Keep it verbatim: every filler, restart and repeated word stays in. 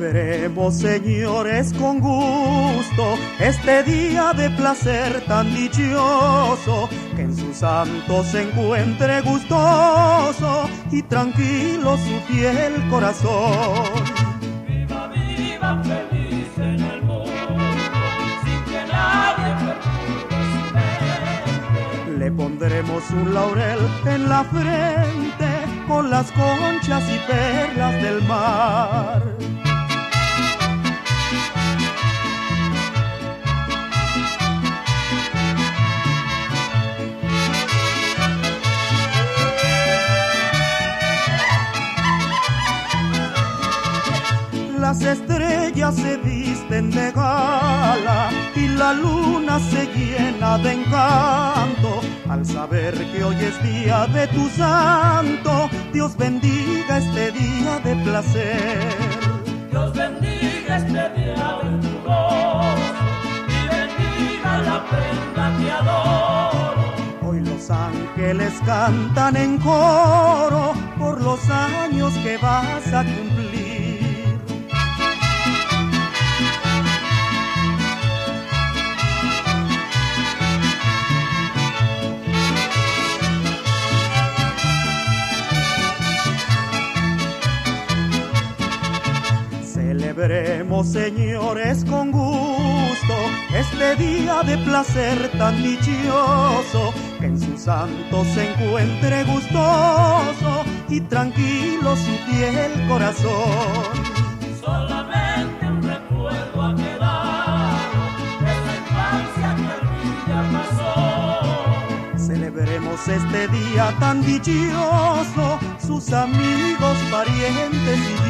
Celebremos, señores, con gusto este día de placer tan dichoso, que en su santo se encuentre gustoso y tranquilo su fiel corazón. Viva, viva, feliz en el mundo, sin que nadie perturbe su mente. Le pondremos un laurel en la frente con las conchas y perlas del mar. Las estrellas se visten de gala y la luna se llena de encanto al saber que hoy es día de tu santo. Dios bendiga este día de placer. Dios bendiga este día venturoso y bendiga la prenda que adoro. Hoy los ángeles cantan en coro por los años que vas a cumplir. Celebremos, señores, con gusto este día de placer tan dichoso, que en su santo se encuentre gustoso y tranquilo su fiel corazón. Solamente un recuerdo ha quedado de esa infancia que al fin ya pasó. Celebremos este día tan dichoso, sus amigos, parientes y